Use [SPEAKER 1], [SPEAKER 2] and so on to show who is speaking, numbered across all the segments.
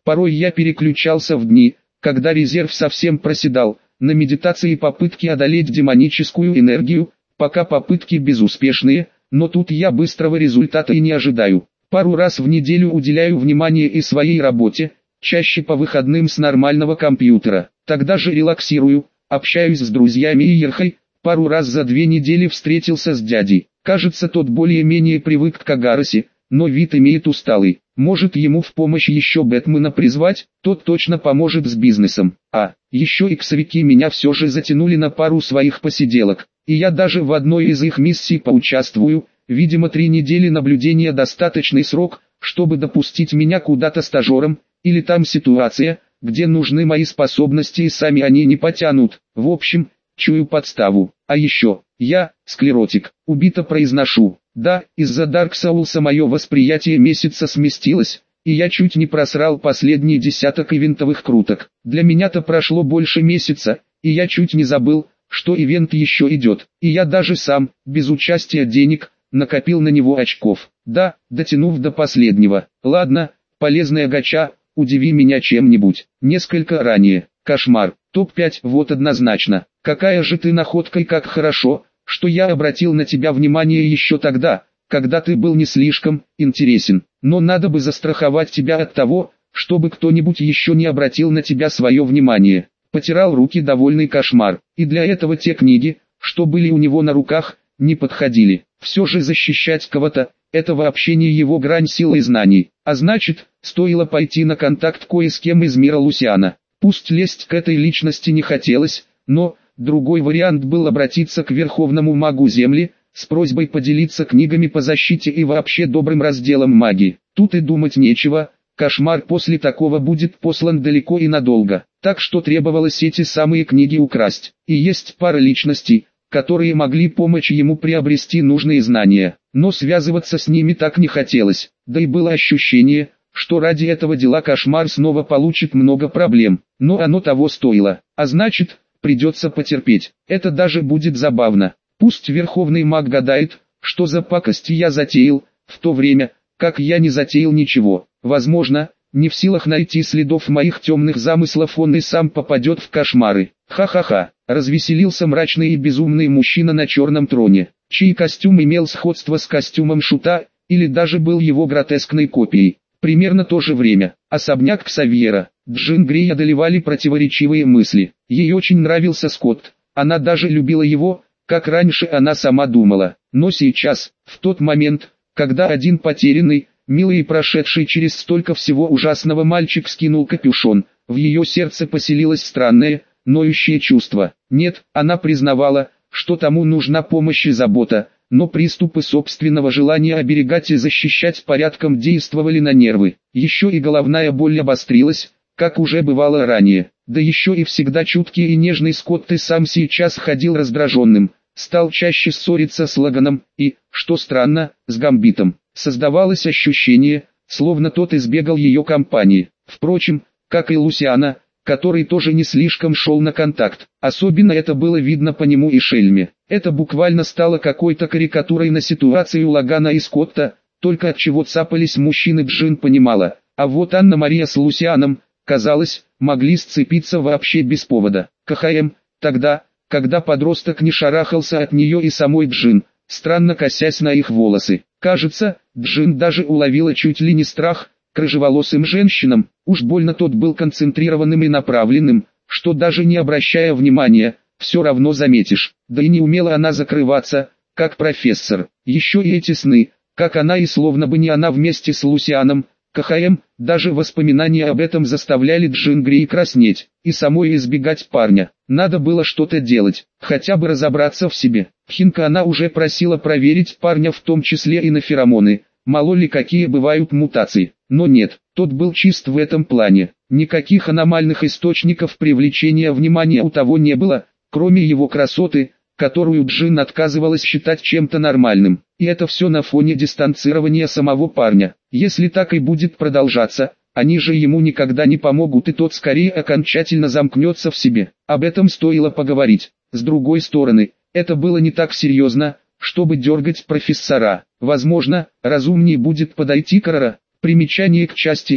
[SPEAKER 1] Порой я переключался в дни, когда резерв совсем проседал, на медитации и попытки одолеть демоническую энергию, пока попытки безуспешные, но тут я быстрого результата и не ожидаю. Пару раз в неделю уделяю внимание и своей работе, чаще по выходным с нормального компьютера. Тогда же релаксирую, общаюсь с друзьями и Ерхой. Пару раз за 2 недели встретился с дядей. Кажется, тот более-менее привык к Агаросе, но вид имеет усталый. Может, ему в помощь еще Бэтмена призвать, тот точно поможет с бизнесом. А, еще иксовики меня все же затянули на пару своих посиделок, и я даже в одной из их миссий поучаствую. Видимо, 3 недели наблюдения достаточный срок, чтобы допустить меня куда-то стажером, или там ситуация, где нужны мои способности и сами они не потянут. В общем, чую подставу. А еще, я, склеротик, убито произношу. Да, из-за Dark Souls мое восприятие месяца сместилось, и я чуть не просрал последний десяток ивентовых круток. Для меня-то прошло больше месяца, и я чуть не забыл, что ивент еще идет. И я даже сам, без участия денег, накопил на него очков. Да, дотянув до последнего. Ладно, полезная гача, удиви меня чем-нибудь. Несколько ранее. Кошмар. Топ-5 вот однозначно. Какая же ты находка и как хорошо, что я обратил на тебя внимание еще тогда, когда ты был не слишком интересен. Но надо бы застраховать тебя от того, чтобы кто-нибудь еще не обратил на тебя свое внимание. Потирал руки довольный Кошмар. И для этого те книги, что были у него на руках, не подходили. Все же защищать кого-то, это вообще не его грань силы и знаний. А значит, стоило пойти на контакт кое с кем из мира Лусиана. Пусть лезть к этой личности не хотелось, но другой вариант был обратиться к Верховному Магу Земли, с просьбой поделиться книгами по защите и вообще добрым разделом магии. Тут и думать нечего, Кошмар после такого будет послан далеко и надолго. Так что требовалось эти самые книги украсть. И есть пара личностей, которые могли помочь ему приобрести нужные знания, но связываться с ними так не хотелось, да и было ощущение, что ради этого дела Кошмар снова получит много проблем, но оно того стоило, а значит, придется потерпеть, это даже будет забавно. Пусть Верховный Маг гадает, что за пакость я затеял, в то время, как я не затеял ничего. Возможно, не в силах найти следов моих темных замыслов, он и сам попадет в кошмары. Ха-ха-ха, развеселился мрачный и безумный мужчина на черном троне, чей костюм имел сходство с костюмом Шута, или даже был его гротескной копией. Примерно то же время, особняк Ксавьера, Джин Грей одолевали противоречивые мысли. Ей очень нравился Скотт, она даже любила его, как раньше она сама думала. Но сейчас, в тот момент, когда один потерянный, милый и прошедший через столько всего ужасного мальчик скинул капюшон, в ее сердце поселилось странное, ноющее чувство. Нет, она признавала, что тому нужна помощь и забота, но приступы собственного желания оберегать и защищать порядком действовали на нервы. Еще и головная боль обострилась, как уже бывало ранее. Да еще и всегда чуткий и нежный Скотт и сам сейчас ходил раздраженным, стал чаще ссориться с Лаганом и, что странно, с Гамбитом. Создавалось ощущение, словно тот избегал ее компании. Впрочем, как и Лусиана, который тоже не слишком шел на контакт. Особенно это было видно по нему и Шельме. Это буквально стало какой-то карикатурой на ситуацию Лагана и Скотта, только от чего цапались мужчины Джин понимала, а вот Анна-Мария с Лусианом, казалось, могли сцепиться вообще без повода. КХМ, тогда, когда подросток не шарахался от нее и самой Джин, странно косясь на их волосы. Кажется, Джин даже уловила чуть ли не страх к рыжеволосым женщинам, уж больно тот был концентрированным и направленным, что даже не обращая внимания, все равно заметишь. Да и не умела она закрываться, как профессор. Еще и эти сны, как она и словно бы не она вместе с Лусианом. КХМ, даже воспоминания об этом заставляли Джин Грей краснеть, и самой избегать парня. Надо было что-то делать, хотя бы разобраться в себе. Хинка она уже просила проверить парня в том числе и на феромоны, мало ли какие бывают мутации. Но нет, тот был чист в этом плане. Никаких аномальных источников привлечения внимания у того не было, кроме его красоты, которую Джин отказывалась считать чем-то нормальным. И это все на фоне дистанцирования самого парня. Если так и будет продолжаться, они же ему никогда не помогут, и тот скорее окончательно замкнется в себе. Об этом стоило поговорить. С другой стороны, это было не так серьезно, чтобы дергать профессора. Возможно, разумнее будет подойти к Рара. Примечание к части «Эх»,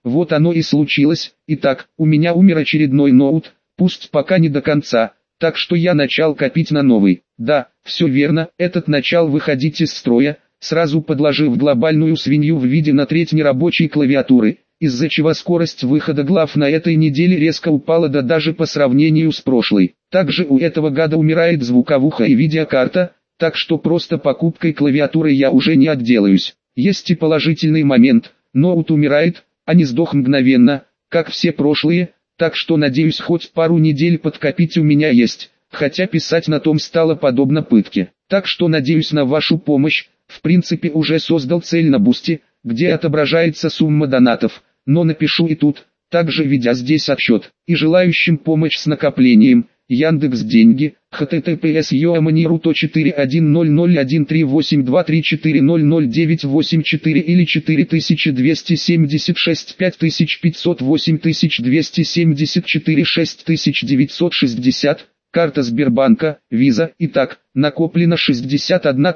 [SPEAKER 1] Вот оно и случилось. Итак, у меня умер очередной ноут, пусть пока не до конца, так что я начал копить на новый. Да, все верно, этот начал выходить из строя, сразу подложив глобальную свинью в виде на треть нерабочей клавиатуры, из-за чего скорость выхода глав на этой неделе резко упала даже по сравнению с прошлой. Также у этого гада умирает звуковуха и видеокарта, так что просто покупкой клавиатуры я уже не отделаюсь. Есть и положительный момент, ноут умирает, а не сдох мгновенно, как все прошлые, так что надеюсь хоть пару недель подкопить у меня есть, хотя писать на том стало подобно пытке. Так что надеюсь на вашу помощь, в принципе уже создал цель на Бусти, где отображается сумма донатов, но напишу и тут, также ведя здесь отсчет, и желающим помочь с накоплением, Яндекс.Деньги, https://41001382384000984 или 4276 5508 274 6960, карта Сбербанка, Виза. Итак, накоплено 61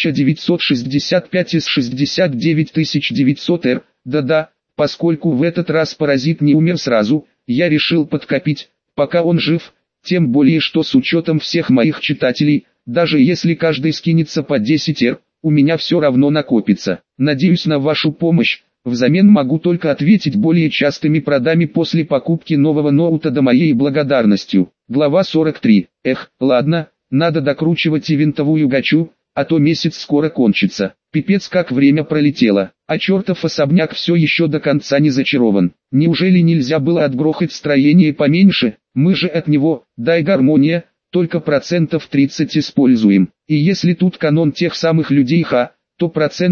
[SPEAKER 1] 965 из 69 900 Р. Да-да, поскольку в этот раз паразит не умер сразу, я решил подкопить, пока он жив. Тем более что с учетом всех моих читателей, даже если каждый скинется по 10 Р, у меня все равно накопится. Надеюсь на вашу помощь, взамен могу только ответить более частыми продами после покупки нового ноута до моей благодарностью. Глава 43. Ладно, надо докручивать и винтовую гачу, а то месяц скоро кончится. Пипец как время пролетело, а чертов особняк все еще до конца не зачарован. Неужели нельзя было отгрохать строение поменьше? Мы же от него, дай гармония, только 30% используем. И если тут канон тех самых людей то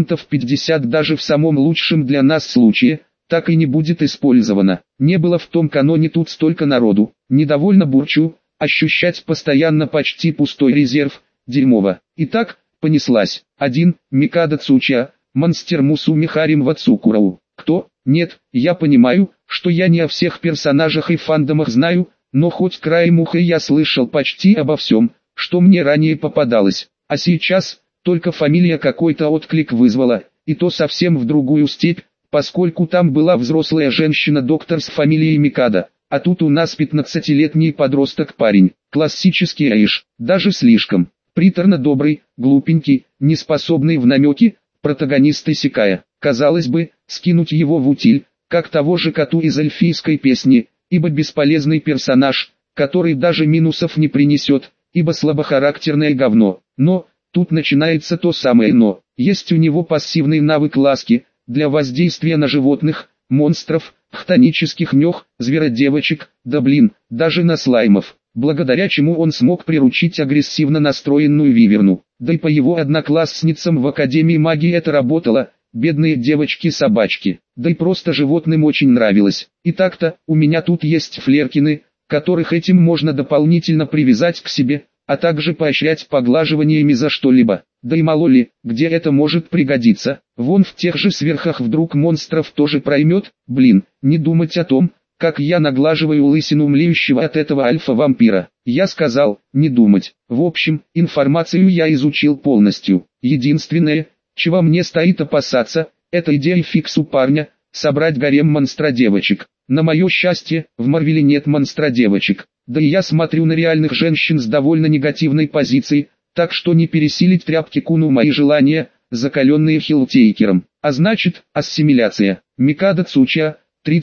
[SPEAKER 1] 50% даже в самом лучшем для нас случае, так и не будет использовано. Не было в том каноне тут столько народу. Недовольно бурчу, ощущать постоянно почти пустой резерв, дерьмово. Итак, понеслась. 1. Микада Цуча, Монстер Мусуми Харим Вацукурау. Кто? Нет, я понимаю, что я не о всех персонажах и фандомах знаю, но хоть краем уха я слышал почти обо всем, что мне ранее попадалось. А сейчас, только фамилия какой-то отклик вызвала, и то совсем в другую степь, поскольку там была взрослая женщина-доктор с фамилией Микада, а тут у нас 15-летний подросток-парень. Классический аиш, даже слишком. Приторно добрый, глупенький, неспособный в намеки, протагонист Исекая. Казалось бы, скинуть его в утиль, как того же коту из эльфийской песни, ибо бесполезный персонаж, который даже минусов не принесет, ибо слабохарактерное говно. Но, тут начинается то самое но. Есть у него пассивный навык ласки, для воздействия на животных, монстров, хтонических мех, зверодевочек, да блин, даже на слаймов. Благодаря чему он смог приручить агрессивно настроенную виверну. Да и по его одноклассницам в Академии магии это работало, бедные девочки-собачки. Да и просто животным очень нравилось. И так-то, у меня тут есть флеркины, которых этим можно дополнительно привязать к себе, а также поощрять поглаживаниями за что-либо. Да и мало ли, где это может пригодиться. Вон в тех же сверхах вдруг монстров тоже проймет. Блин, не думать о том, как я наглаживаю лысину млеющего от этого альфа-вампира. Я сказал, не думать. В общем, информацию я изучил полностью. Единственное, чего мне стоит опасаться, это идея фиксу парня, собрать гарем монстра-девочек. На мое счастье, в Марвеле нет монстра-девочек. Да и я смотрю на реальных женщин с довольно негативной позицией, так что не пересилить тряпки куну мои желания, закаленные хилтейкером. А значит, ассимиляция. Микада Цуча.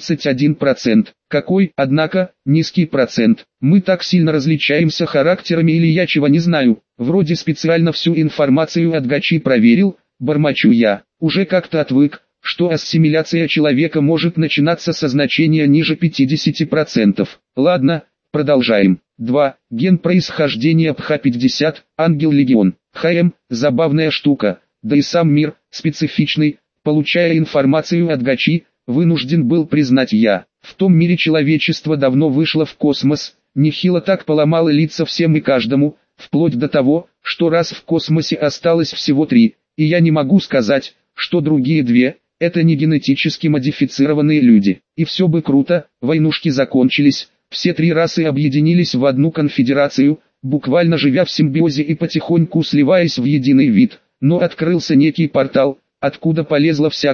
[SPEAKER 1] 31%. Какой, однако, низкий процент. Мы так сильно различаемся характерами или я чего не знаю. Вроде специально всю информацию от гачи проверил, бормочу я. Уже как-то отвык, что ассимиляция человека может начинаться со значения ниже 50%. Ладно, продолжаем. 2. Ген происхождения ПХ-50, Ангел-Легион. ХМ, забавная штука, да и сам мир, специфичный, получая информацию от гачи, вынужден был признать я. В том мире человечество давно вышло в космос, нехило так поломало лица всем и каждому, вплоть до того, что раз в космосе осталось всего 3, и я не могу сказать, что другие 2, это не генетически модифицированные люди. И все бы круто, войнушки закончились, все 3 расы объединились в одну конфедерацию, буквально живя в симбиозе и потихоньку сливаясь в единый вид, но открылся некий портал, откуда полезло всякое,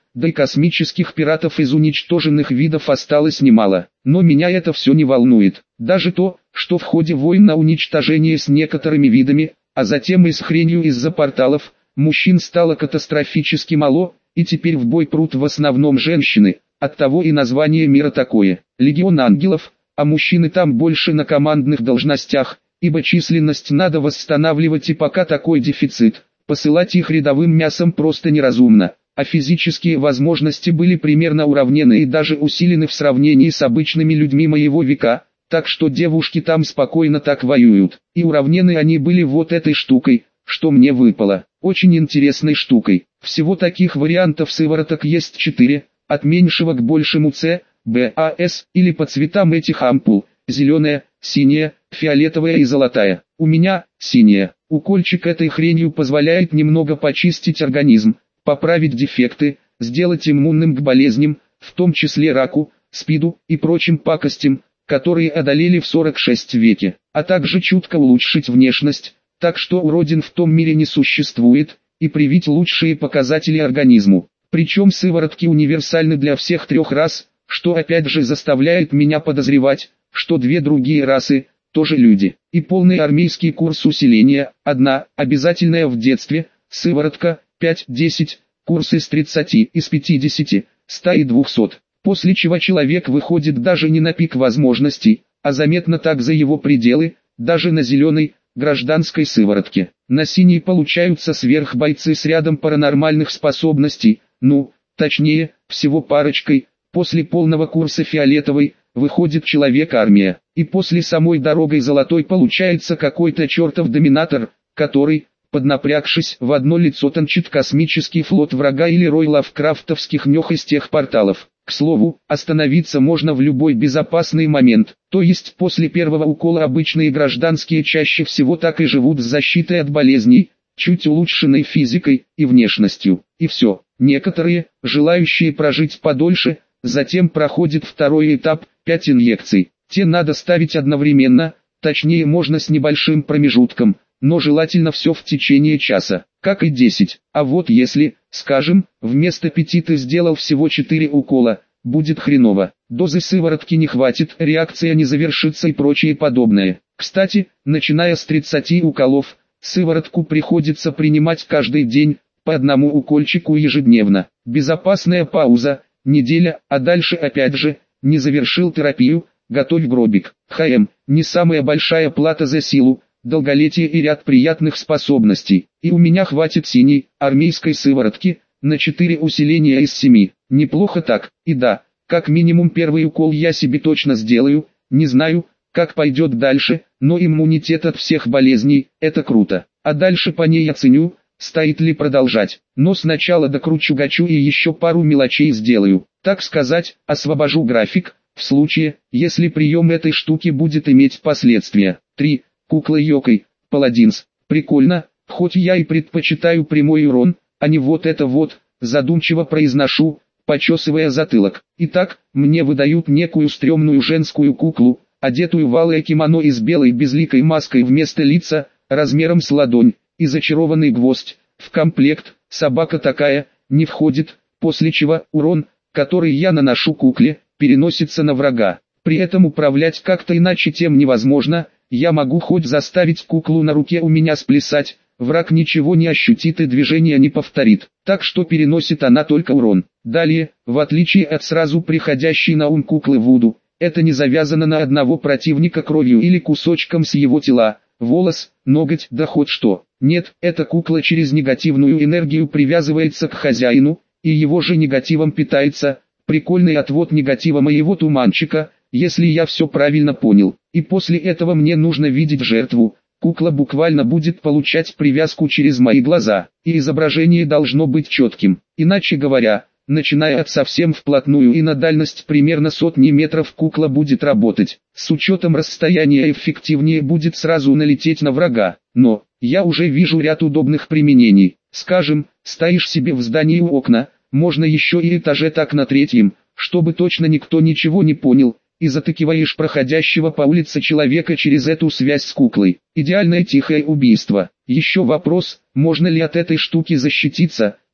[SPEAKER 1] да и космических пиратов из уничтоженных видов осталось немало. Но меня это все не волнует. Даже то, что в ходе войн на уничтожение с некоторыми видами, а затем и с хренью из-за порталов, мужчин стало катастрофически мало, и теперь в бой прут в основном женщины, оттого и название мира такое – Легион Ангелов, а мужчины там больше на командных должностях, ибо численность надо восстанавливать и пока такой дефицит, посылать их рядовым мясом просто неразумно, а физические возможности были примерно уравнены и даже усилены в сравнении с обычными людьми моего века, так что девушки там спокойно так воюют, и уравнены они были вот этой штукой, что мне выпало, очень интересной штукой. Всего таких вариантов сывороток есть 4, от меньшего к большему С, Б, А, С, или по цветам этих ампул, зеленая, синяя, фиолетовая и золотая. У меня синяя. Укольчик этой хренью позволяет немного почистить организм, поправить дефекты, сделать иммунным к болезням, в том числе раку, СПИДу и прочим пакостям, которые одолели в 46 веке, а также чутко улучшить внешность, так что уродин в том мире не существует, и привить лучшие показатели организму. Причем сыворотки универсальны для всех 3 рас, что опять же заставляет меня подозревать, что 2 другие расы – тоже люди. И полный армейский курс усиления, 1, обязательная в детстве, сыворотка, 5-10, курсы из 30, из 50, 100 и 200. После чего человек выходит даже не на пик возможностей, а заметно так за его пределы, даже на зеленой, гражданской сыворотке. На синей получаются сверхбойцы с рядом паранормальных способностей, точнее, всего парочкой. После полного курса фиолетовой, выходит человек-армия, и после самой дорогой золотой получается какой-то чертов доминатор, который, поднапрягшись, в одно лицо тончит космический флот врага или рой лавкрафтовских нёх из тех порталов. К слову, остановиться можно в любой безопасный момент, то есть после первого укола обычные гражданские чаще всего так и живут с защитой от болезней, чуть улучшенной физикой и внешностью, и все. Некоторые, желающие прожить подольше, затем проходит второй этап, 5 инъекций. Те надо ставить одновременно, точнее можно с небольшим промежутком, но желательно все в течение часа, как и 10. А вот если, скажем, вместо 5 ты сделал всего 4 укола, будет хреново. Дозы сыворотки не хватит, реакция не завершится и прочее подобное. Кстати, начиная с 30 уколов, сыворотку приходится принимать каждый день, по 1 укольчику ежедневно. Безопасная пауза, неделя, а дальше опять же, не завершил терапию, готовь гробик. ХМ, не самая большая плата за силу, долголетие и ряд приятных способностей. И у меня хватит синей, армейской сыворотки, на 4 усиления из 7. Неплохо так, и да, как минимум первый укол я себе точно сделаю, не знаю, как пойдет дальше, но иммунитет от всех болезней, это круто. А дальше по ней оценю, стоит ли продолжать. Но сначала докручу-гачу и еще пару мелочей сделаю. Так сказать, освобожу график, в случае, если прием этой штуки будет иметь последствия. 3. Кукла Йокой, Паладинс. Прикольно, хоть я и предпочитаю прямой урон, а не вот это вот, задумчиво произношу, почесывая затылок. Итак, мне выдают некую стрёмную женскую куклу, одетую в алое кимоно и с белой безликой маской вместо лица, размером с ладонь, и зачарованный гвоздь. В комплект, собака такая, не входит, после чего урон, который я наношу кукле, переносится на врага. При этом управлять как-то иначе тем невозможно, я могу хоть заставить куклу на руке у меня сплясать, враг ничего не ощутит и движения не повторит, так что переносит она только урон. Далее, в отличие от сразу приходящей на ум куклы Вуду, это не завязано на одного противника кровью или кусочком с его тела, волос, ноготь, да хоть что. Нет, эта кукла через негативную энергию привязывается к хозяину, и его же негативом питается. Прикольный отвод негатива моего туманчика, если я все правильно понял. И после этого мне нужно видеть жертву. Кукла буквально будет получать привязку через мои глаза, и изображение должно быть четким. Иначе говоря, начиная от совсем вплотную и на дальность примерно сотни метров кукла будет работать. С учетом расстояния эффективнее будет сразу налететь на врага. Но, я уже вижу ряд удобных применений. Скажем, стоишь себе в здании у окна, можно еще и этаже так на 3-м, чтобы точно никто ничего не понял, и затыкиваешь проходящего по улице человека через эту связь с куклой. Идеальное тихое убийство. Еще вопрос, можно ли от этой штуки защититься,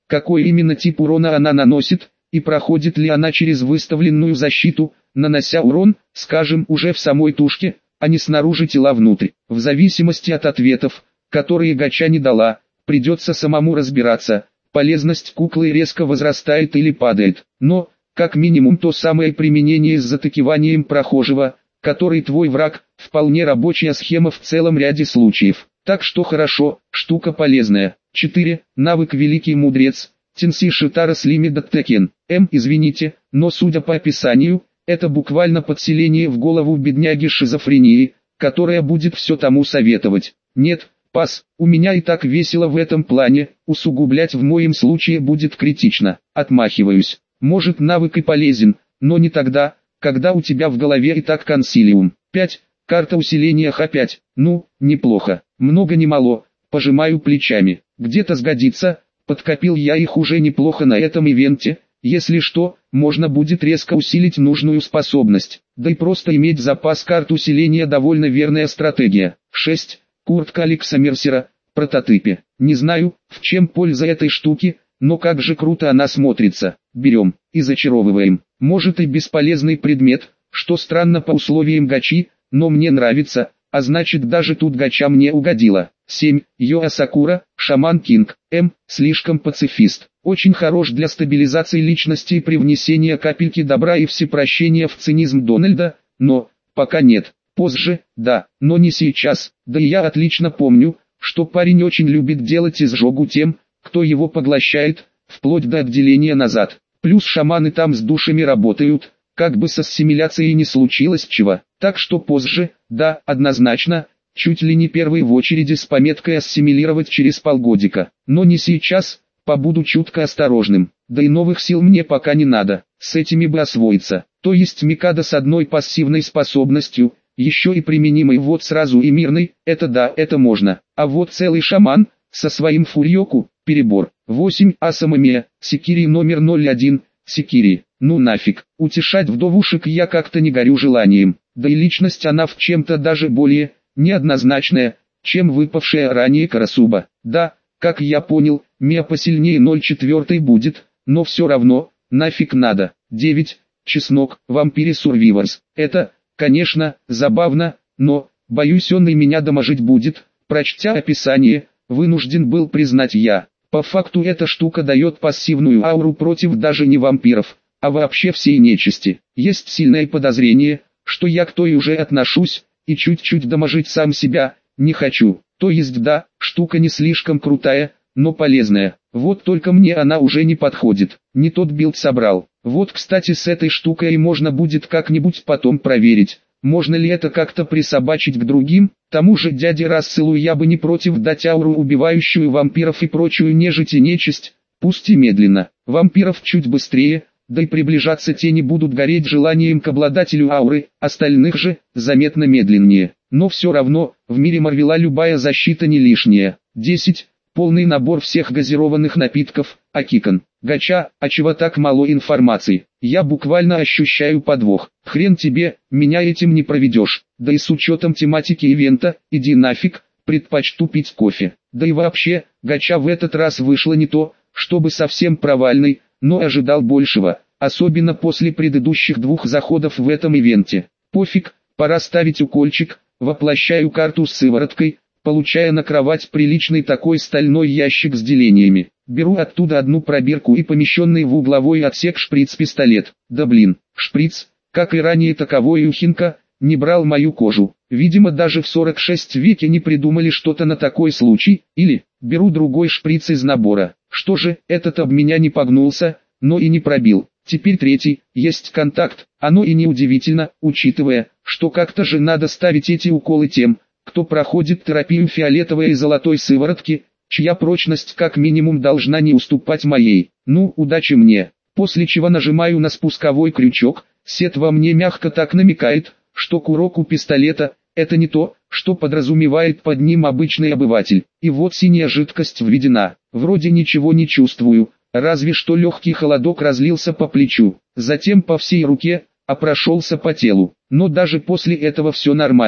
[SPEAKER 1] какой именно тип урона она наносит, и проходит ли она через выставленную защиту, нанося урон, скажем, уже в самой тушке, а не снаружи тела внутрь. В зависимости от ответов, которые гача не дала, придется самому разбираться, полезность куклы резко возрастает или падает. Но, как минимум то самое применение с затыкиванием прохожего, который твой враг, вполне рабочая схема в целом ряде случаев. Так что хорошо, штука полезная. 4. Навык Великий Мудрец. Тенси Шитара Слимидат Текен. Извините, но судя по описанию, это буквально подселение в голову бедняги шизофрении, которая будет все тому советовать. Нет, пас, у меня и так весело в этом плане, усугублять в моем случае будет критично. Отмахиваюсь. Может, навык и полезен, но не тогда, когда у тебя в голове и так консилиум. 5. Карта усиления Х5. Ну, неплохо. Много не мало, пожимаю плечами. Где-то сгодится, подкопил я их уже неплохо на этом ивенте. Если что, можно будет резко усилить нужную способность. Да и просто иметь запас карт усиления довольно верная стратегия. 6. Куртка Алекса Мерсера, прототипе. Не знаю, в чем польза этой штуки, но как же круто она смотрится. Берем и зачаровываем. Может и бесполезный предмет, что странно по условиям гачи, но мне нравится, а значит даже тут гача мне угодила. 7. Йоа Сакура, Шаман Кинг. Слишком пацифист. Очень хорош для стабилизации личности и привнесения капельки добра и всепрощения в цинизм Дональда, но, пока нет. Позже, да, но не сейчас. Да и я отлично помню, что парень очень любит делать изжогу тем, кто его поглощает, вплоть до отделения назад. Плюс шаманы там с душами работают, как бы с ассимиляцией не случилось чего. Так что позже, да, однозначно, чуть ли не первый в очереди с пометкой ассимилировать через полгодика. Но не сейчас, побуду чутко осторожным. Да и новых сил мне пока не надо, с этими бы освоиться. То есть Микадо с одной пассивной способностью, еще и применимый вот сразу и мирный, это да, это можно. А вот целый шаман, со своим фурьоку, перебор. 8. Асамамия, Секири номер 01, Секири. Ну нафиг, утешать вдовушек я как-то не горю желанием. Да и личность она в чем-то даже более неоднозначная, чем выпавшая ранее Карасуба. Да, как я понял, Мия посильнее 04 будет, но все равно, нафиг надо. 9. Чеснок, Vampire Survivors. Это, конечно, забавно, но, боюсь он и меня доможить будет. Прочтя описание, вынужден был признать я. По факту эта штука дает пассивную ауру против даже не вампиров, а вообще всей нечисти. Есть сильное подозрение, что я к той уже отношусь, и чуть-чуть доможить сам себя, не хочу. То есть да, штука не слишком крутая, но полезная. Вот только мне она уже не подходит. Не тот билд собрал. Вот кстати с этой штукой и можно будет как-нибудь потом проверить. Можно ли это как-то присобачить к другим? Тому же дяде Расселу я бы не против дать ауру, убивающую вампиров и прочую нежить и нечисть, пусть и медленно. Вампиров чуть быстрее, да и приближаться те не будут гореть желанием к обладателю ауры, остальных же, заметно медленнее. Но все равно, в мире Марвела любая защита не лишняя. 10. Полный набор всех газированных напитков, Акикон. Гача, а чего так мало информации? Я буквально ощущаю подвох. Хрен тебе, меня этим не проведешь. Да и с учетом тематики ивента, иди нафиг, предпочту пить кофе. Да и вообще, гача в этот раз вышло не то, чтобы совсем провальный, но ожидал большего, особенно после предыдущих двух заходов в этом ивенте. Пофиг, пора ставить укольчик, воплощаю карту с сывороткой, получая на кровать приличный такой стальной ящик с делениями. Беру оттуда одну пробирку и помещенный в угловой отсек шприц-пистолет. Да блин, шприц, как и ранее таковой Юхинка, не брал мою кожу. Видимо даже в 46 веке не придумали что-то на такой случай, или, беру другой шприц из набора. Что же, этот об меня не погнулся, но и не пробил. Теперь третий, есть контакт, оно и не удивительно, учитывая, что как-то же надо ставить эти уколы тем, кто проходит терапию фиолетовой и золотой сыворотки, чья прочность как минимум должна не уступать моей. Ну, удачи мне. После чего нажимаю на спусковой крючок, сет во мне мягко так намекает, что курок у пистолета – это не то, что подразумевает под ним обычный обыватель. И вот синяя жидкость введена. Вроде ничего не чувствую, разве что легкий холодок разлился по плечу, затем по всей руке, а прошелся по телу. Но даже после этого все нормально.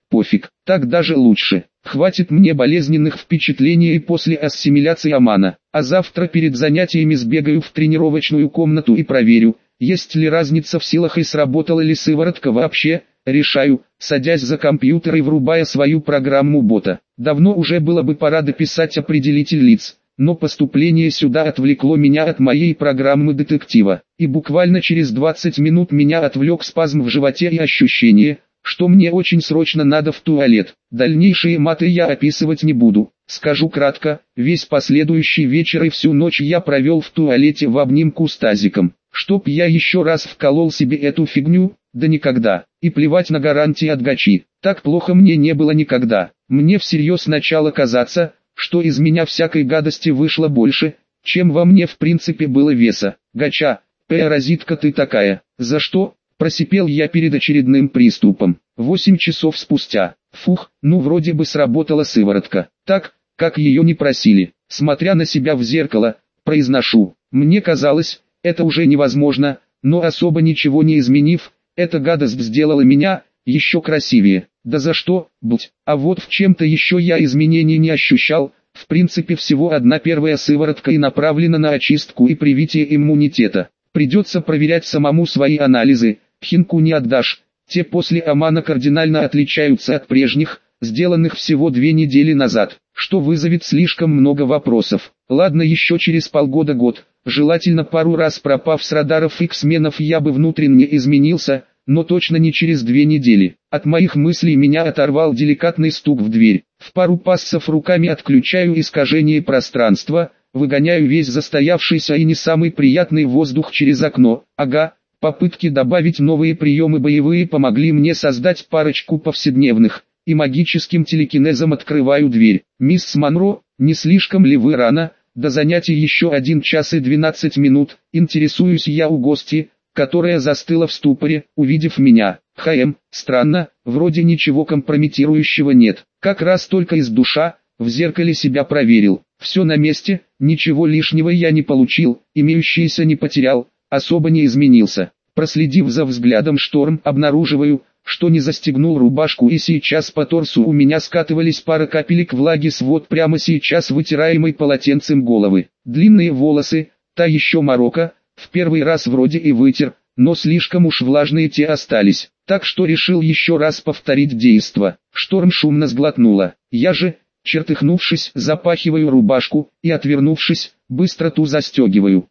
[SPEAKER 1] Пофиг, так даже лучше. Хватит мне болезненных впечатлений после ассимиляции Амана. А завтра перед занятиями сбегаю в тренировочную комнату и проверю, есть ли разница в силах и сработала ли сыворотка вообще. Решаю, садясь за компьютер и врубая свою программу бота. Давно уже было бы пора дописать определитель лиц, но поступление сюда отвлекло меня от моей программы детектива. И буквально через 20 минут меня отвлек спазм в животе и ощущение, что мне очень срочно надо в туалет. Дальнейшие маты я описывать не буду. Скажу кратко, весь последующий вечер и всю ночь я провел в туалете в обнимку с тазиком. Чтоб я еще раз вколол себе эту фигню, да никогда. И плевать на гарантии от Гачи. Так плохо мне не было никогда. Мне всерьез начало казаться, что из меня всякой гадости вышло больше, чем во мне в принципе было веса. Гача, паразитка ты такая. За что? Просипел я перед очередным приступом. 8 часов спустя. Фух, ну вроде бы сработала сыворотка. Так, как ее не просили. Смотря на себя в зеркало, произношу. Мне казалось, это уже невозможно, но особо ничего не изменив, эта гадость сделала меня еще красивее. Да за что, будь. А вот в чем-то еще я изменений не ощущал. В принципе всего одна первая сыворотка и направлена на очистку и привитие иммунитета. Придется проверять самому свои анализы, хинку не отдашь. Те после Амана кардинально отличаются от прежних, сделанных всего 2 недели назад, что вызовет слишком много вопросов. Ладно, еще через полгода-год, желательно пару раз пропав с радаров X-менов, я бы внутренне изменился, но точно не через 2 недели. От моих мыслей меня оторвал деликатный стук в дверь. В пару пассов руками отключаю искажение пространства, выгоняю весь застоявшийся и не самый приятный воздух через окно. Ага, попытки добавить новые приемы боевые помогли мне создать парочку повседневных, и магическим телекинезом открываю дверь. «Мисс Монро, не слишком ли вы рано? До занятий еще 1 час и 12 минут, интересуюсь я у гости, которая застыла в ступоре, увидев меня. Странно, вроде ничего компрометирующего нет. Как раз только из душа, в зеркале себя проверил. Все на месте, ничего лишнего я не получил, имеющееся не потерял, особо не изменился. Проследив за взглядом Шторм, обнаруживаю, что не застегнул рубашку, и сейчас по торсу у меня скатывались пара капелек влаги с вот прямо сейчас вытираемой полотенцем головы. Длинные волосы, та еще морока, в первый раз вроде и вытер, но слишком уж влажные те остались, так что решил еще раз повторить действо. Шторм шумно сглотнула. Я же, чертыхнувшись, запахиваю рубашку и, отвернувшись, быстро ту застегиваю.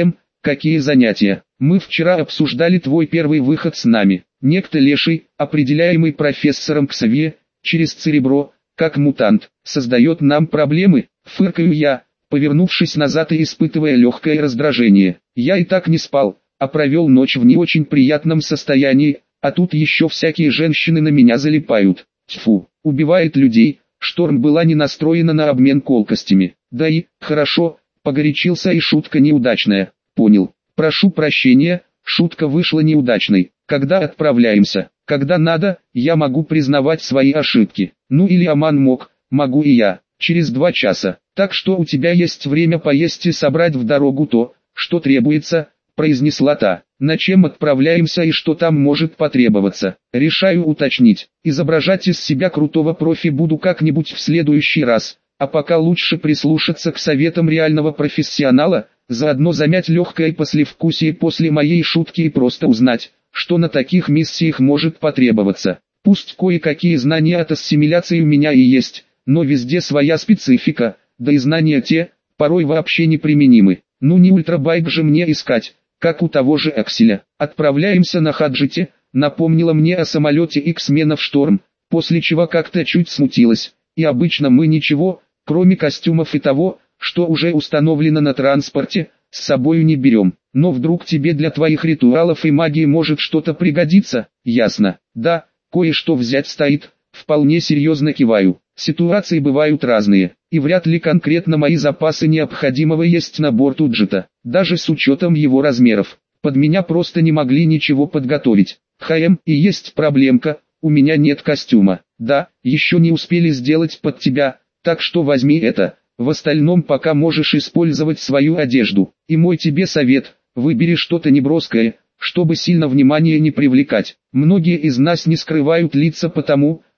[SPEAKER 1] Какие занятия? Мы вчера обсуждали твой первый выход с нами. Некто Леший, определяемый профессором Ксавье, через Церебро, как мутант, создает нам проблемы, фыркаю я, повернувшись назад и испытывая легкое раздражение. Я и так не спал, а провел ночь в не очень приятном состоянии, а тут еще всякие женщины на меня залипают. Тьфу, убивает людей. Шторм была не настроена на обмен колкостями. Да и, хорошо, погорячился и шутка неудачная. Понял. Прошу прощения, шутка вышла неудачной. Когда отправляемся? Когда надо, я могу признавать свои ошибки. Ну или Аман мог, могу и я. Через 2 часа. Так что у тебя есть время поесть и собрать в дорогу то, что требуется, произнесла та. На чем отправляемся и что там может потребоваться? Решаю уточнить. Изображать из себя крутого профи буду как-нибудь в следующий раз. А пока лучше прислушаться к советам реального профессионала, заодно замять легкое послевкусие после моей шутки и просто узнать, что на таких миссиях может потребоваться. Пусть кое-какие знания от ассимиляции у меня и есть, но везде своя специфика, да и знания те, порой вообще неприменимы. Ну не ультрабайк же мне искать, как у того же Экселя. Отправляемся на Хаджите, напомнила мне о самолете X-менов Шторм, после чего как-то чуть смутилась. И обычно мы ничего, кроме костюмов и того, что уже установлено на транспорте, с собою не берем. Но вдруг тебе для твоих ритуалов и магии может что-то пригодиться? Ясно. Да, кое-что взять стоит. Вполне серьезно киваю. Ситуации бывают разные, и вряд ли конкретно мои запасы необходимого есть на борту джета, даже с учетом его размеров. Под меня просто не могли ничего подготовить. И есть проблемка, у меня нет костюма. Да, еще не успели сделать под тебя, так что возьми это. В остальном пока можешь использовать свою одежду. И мой тебе совет, выбери что-то неброское, чтобы сильно внимание не привлекать. Многие из нас не скрывают лица потому,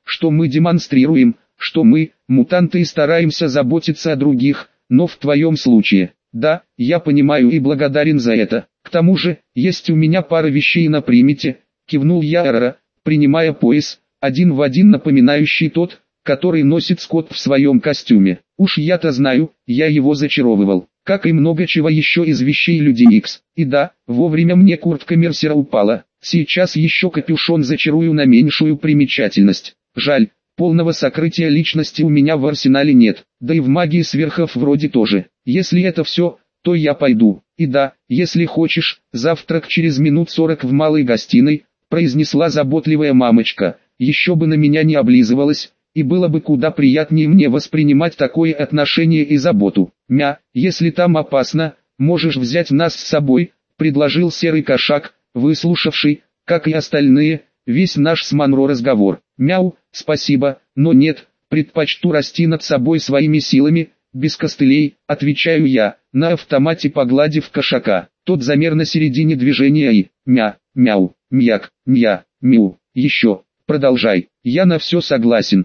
[SPEAKER 1] что мы демонстрируем, что мы, мутанты, стараемся заботиться о других, но в твоем случае, да, я понимаю и благодарен за это. К тому же, есть у меня пара вещей на примете, кивнул я Эрора, принимая пояс, один в один напоминающий тот, который носит Скотт в своем костюме. Уж я-то знаю, я его зачаровывал, как и много чего еще из вещей Людей Икс. И да, вовремя мне куртка Мерсера упала, сейчас еще капюшон зачарую на меньшую примечательность. Жаль, полного сокрытия личности у меня в арсенале нет, да и в магии сверхов вроде тоже. Если это все, то я пойду. И да, если хочешь, завтрак через минут 40 в малой гостиной, произнесла заботливая мамочка, еще бы на меня не облизывалась. И было бы куда приятнее мне воспринимать такое отношение и заботу. Если там опасно, можешь взять нас с собой, предложил серый кошак, выслушавший, как и остальные, весь наш с Монро разговор. Мяу, спасибо, но нет, предпочту расти над собой своими силами, без костылей, отвечаю я, на автомате погладив кошака. Тот замер на середине движения и мяу, мяк, мяу, еще, продолжай, я на все согласен.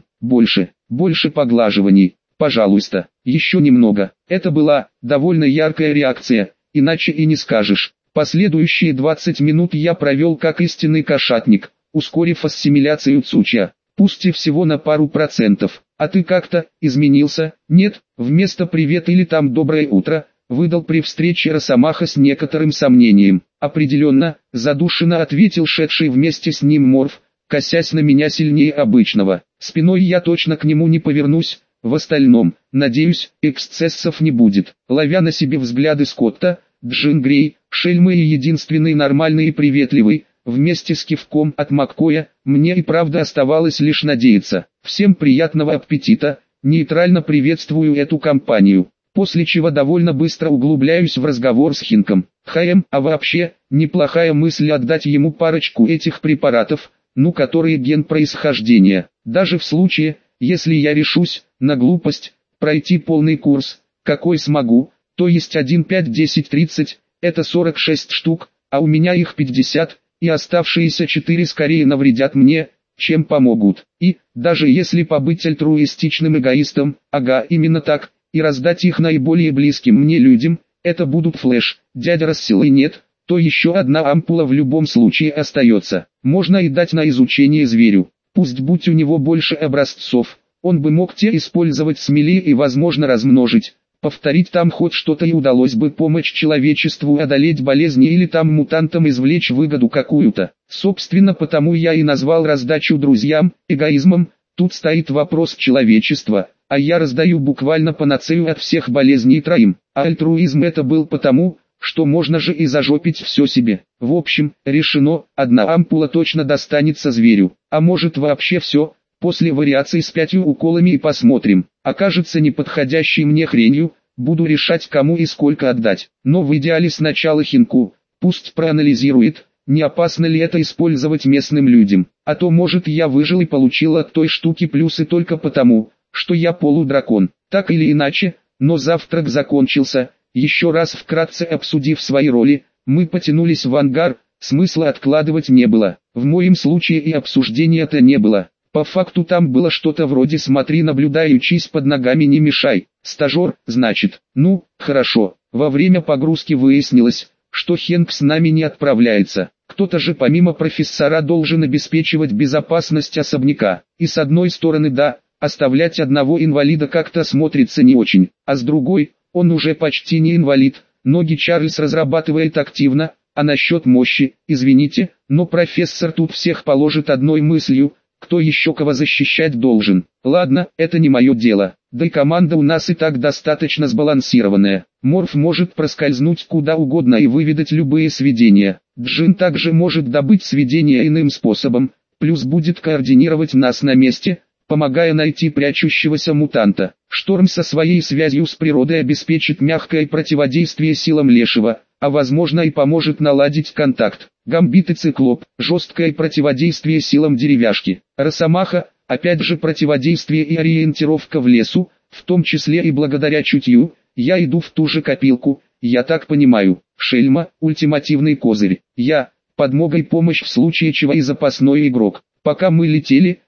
[SPEAKER 1] Больше поглаживаний, пожалуйста, еще немного. Это была довольно яркая реакция, иначе и не скажешь. Последующие 20 минут я провел как истинный кошатник, ускорив ассимиляцию Цуча, пусть и всего на пару процентов. А ты как-то изменился? Нет, вместо «привет» или там «доброе утро», выдал при встрече Росомаха с некоторым сомнением. Определенно, задушенно ответил шедший вместе с ним Морф, косясь на меня сильнее обычного. Спиной я точно к нему не повернусь, в остальном, надеюсь, эксцессов не будет. Ловя на себе взгляды Скотта, Джин Грей, шельмы и единственный нормальный и приветливый, вместе с кивком от Маккоя, мне и правда оставалось лишь надеяться. Всем приятного аппетита, нейтрально приветствую эту компанию, после чего довольно быстро углубляюсь в разговор с Хинком. А вообще, неплохая мысль отдать ему парочку этих препаратов, которые ген происхождения. Даже в случае, если я решусь, на глупость, пройти полный курс, какой смогу, то есть 1, 5, 10, 30, это 46 штук, а у меня их 50, и оставшиеся 4 скорее навредят мне, чем помогут. И, даже если побыть альтруистичным эгоистом, именно так, и раздать их наиболее близким мне людям, это будут Флэш, дядя Рассел и нет, то еще одна ампула в любом случае остается. Можно и дать на изучение зверю. Пусть будь у него больше образцов, он бы мог те использовать смелее и возможно размножить. Повторить там хоть что-то и удалось бы помочь человечеству одолеть болезни или там мутантам извлечь выгоду какую-то. Собственно потому я и назвал раздачу друзьям эгоизмом. Тут стоит вопрос человечества, а я раздаю буквально панацею от всех болезней троим. А альтруизм это был потому, что можно же и зажопить все себе. В общем, решено, одна ампула точно достанется зверю, а может вообще все, после вариаций с 5 уколами и посмотрим. Окажется неподходящей мне хренью, буду решать кому и сколько отдать. Но в идеале сначала Хинку, пусть проанализирует, не опасно ли это использовать местным людям. А то может я выжил и получил от той штуки плюсы только потому, что я полудракон. Так или иначе, но завтрак закончился. Еще раз вкратце обсудив свои роли, мы потянулись в ангар, смысла откладывать не было. В моем случае и обсуждения-то не было. По факту там было что-то вроде «смотри, наблюдай, учись, под ногами не мешай». Стажер, значит. Хорошо. Во время погрузки выяснилось, что Хенк с нами не отправляется. Кто-то же помимо профессора должен обеспечивать безопасность особняка. И с одной стороны да, оставлять одного инвалида как-то смотрится не очень, а с другой, он уже почти не инвалид, ноги Чарльз разрабатывает активно, а насчет мощи, извините, но профессор тут всех положит одной мыслью, кто еще кого защищать должен. Ладно, это не мое дело, да и команда у нас и так достаточно сбалансированная. Морф может проскользнуть куда угодно и выведать любые сведения. Джин также может добыть сведения иным способом, плюс будет координировать нас на месте, помогая найти прячущегося мутанта. Шторм со своей связью с природой обеспечит мягкое противодействие силам Лешего, а возможно и поможет наладить контакт. Гамбит и Циклоп – жесткое противодействие силам деревяшки. Росомаха – опять же противодействие и ориентировка в лесу, в том числе и благодаря чутью. Я иду в ту же копилку, я так понимаю. Шельма – ультимативный козырь. Я – подмога и помощь в случае чего и запасной игрок. Пока мы летели,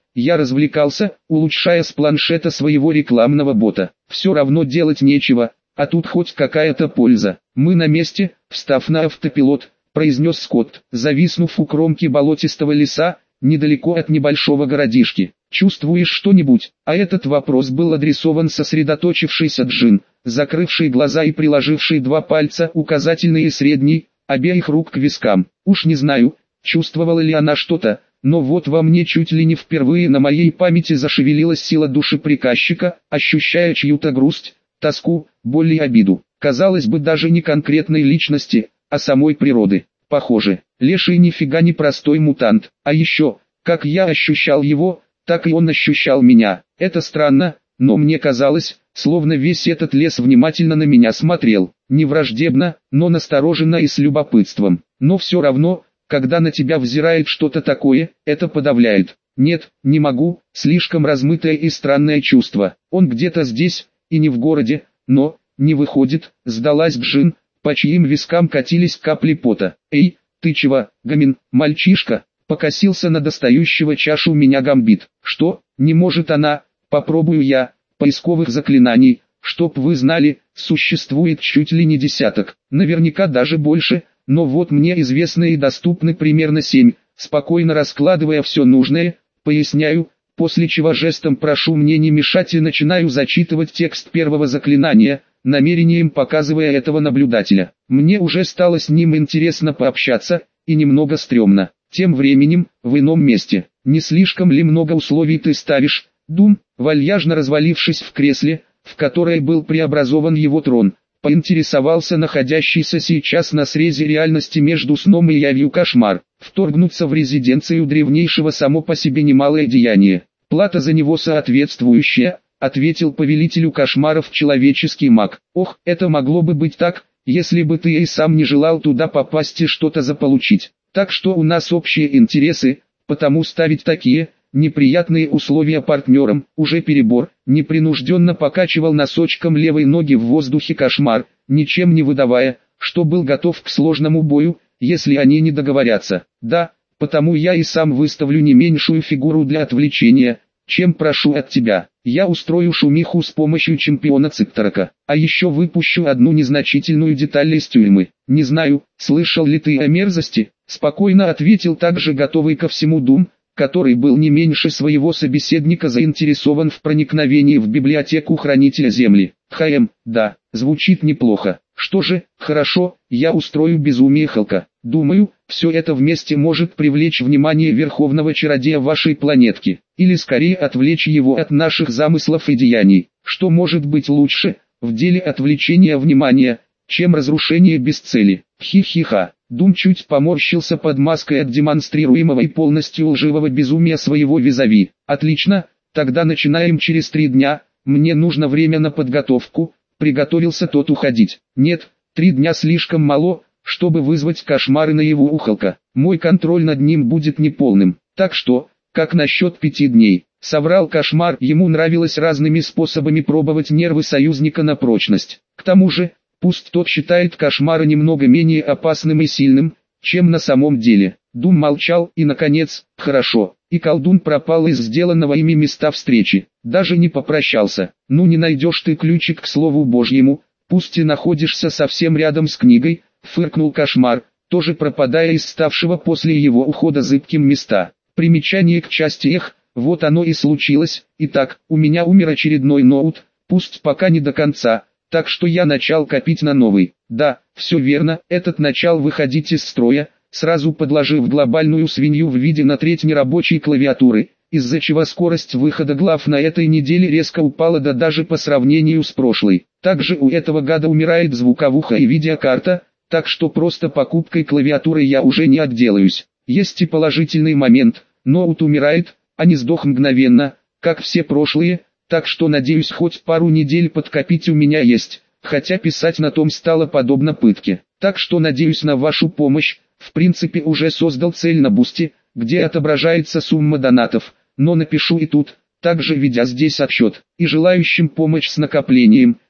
[SPEAKER 1] я развлекался, улучшая с планшета своего рекламного бота. Все равно делать нечего, а тут хоть какая-то польза. Мы на месте, встав на автопилот, произнес Скотт, зависнув у кромки болотистого леса, недалеко от небольшого городишки. Чувствуешь что-нибудь? А этот вопрос был адресован сосредоточившейся Джин, закрывшей глаза и приложившей два пальца, указательный и средний, обеих рук к вискам. Уж не знаю, чувствовала ли она что-то, но вот во мне чуть ли не впервые на моей памяти зашевелилась сила души приказчика, ощущая чью-то грусть, тоску, боль и обиду. Казалось бы, даже не конкретной личности, а самой природы. Похоже, Леший нифига не простой мутант, а еще, как я ощущал его, так и он ощущал меня. Это странно, но мне казалось, словно весь этот лес внимательно на меня смотрел, не враждебно, но настороженно и с любопытством. Но все равно, когда на тебя взирает что-то такое, это подавляет. Нет, не могу, слишком размытое и странное чувство. Он где-то здесь, и не в городе, но, не выходит, сдалась Джин, по чьим вискам катились капли пота. «Эй, ты чего, Гамин, мальчишка?» Покосился на достающего чашу меня Гамбит. «Что, не может она? Попробую я». Поисковых заклинаний, чтоб вы знали, существует чуть ли не десяток, наверняка даже больше, но вот мне известны и доступны примерно 7, спокойно раскладывая все нужное, поясняю, после чего жестом прошу мне не мешать и начинаю зачитывать текст первого заклинания, намерением показывая этого наблюдателя. Мне уже стало с ним интересно пообщаться, и немного стрёмно. Тем временем, в ином месте, не слишком ли много условий ты ставишь, Дум, вальяжно развалившись в кресле, в которое был преобразован его трон, поинтересовался находящийся сейчас на срезе реальности между сном и явью кошмар. Вторгнуться в резиденцию древнейшего само по себе немалое деяние. Плата за него соответствующая, ответил повелителю кошмаров человеческий маг. Ох, это могло бы быть так, если бы ты и сам не желал туда попасть и что-то заполучить. Так что у нас общие интересы, потому ставить такие неприятные условия партнерам, уже перебор. Непринужденно покачивал носочком левой ноги в воздухе кошмар, ничем не выдавая, что был готов к сложному бою, если они не договорятся. Да, потому я и сам выставлю не меньшую фигуру для отвлечения, чем прошу от тебя. Я устрою шумиху с помощью чемпиона Цикторока, а еще выпущу одну незначительную деталь из тюрьмы. Не знаю, слышал ли ты о мерзости, спокойно ответил также готовый ко всему Дум, который был не меньше своего собеседника заинтересован в проникновении в библиотеку Хранителя Земли. Да, звучит неплохо. Что же, хорошо, я устрою безумие Халка. Думаю, все это вместе может привлечь внимание Верховного Чародея вашей планетки, или скорее отвлечь его от наших замыслов и деяний. Что может быть лучше, в деле отвлечения внимания, чем разрушение без цели? Хи-хи-ха. Дум чуть поморщился под маской от демонстрируемого и полностью лживого безумия своего визави. Отлично, тогда начинаем через 3 дня, мне нужно время на подготовку. Приготовился тот уходить. Нет, 3 дня слишком мало, чтобы вызвать кошмары наяву у Халка. Мой контроль над ним будет неполным. Так что, как насчет 5 дней? Соврал кошмар, ему нравилось разными способами пробовать нервы союзника на прочность. К тому же, пусть тот считает кошмара немного менее опасным и сильным, чем на самом деле. Дум молчал и, наконец, хорошо. И колдун пропал из сделанного ими места встречи. Даже не попрощался. Ну не найдешь ты ключик к слову Божьему, пусть и находишься совсем рядом с книгой, фыркнул кошмар, тоже пропадая из ставшего после его ухода зыбким места. Примечание к части «Эх», вот оно и случилось. Итак, у меня умер очередной ноут, пусть пока не до конца, так что я начал копить на новый. Да, все верно, этот начал выходить из строя, сразу подложив глобальную свинью в виде на треть нерабочей клавиатуры, из-за чего скорость выхода глав на этой неделе резко упала даже по сравнению с прошлой. Также у этого гада умирает звуковуха и видеокарта, так что просто покупкой клавиатуры я уже не отделаюсь. Есть и положительный момент, ноут умирает, а не сдох мгновенно, как все прошлые, так что надеюсь хоть пару недель подкопить у меня есть, хотя писать на том стало подобно пытке. Так что надеюсь на вашу помощь. В принципе уже создал цель на бусте, где отображается сумма донатов, но напишу и тут, также ведя здесь отсчет, и желающим помочь с накоплением,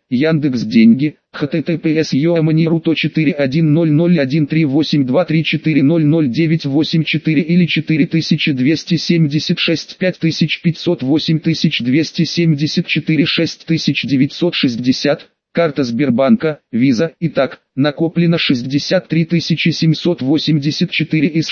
[SPEAKER 1] Яндекс Деньги, https://410013823400900984 или 4276 5500 8274 6960, карта Сбербанка, Виза. Итак, накоплено 63 784 из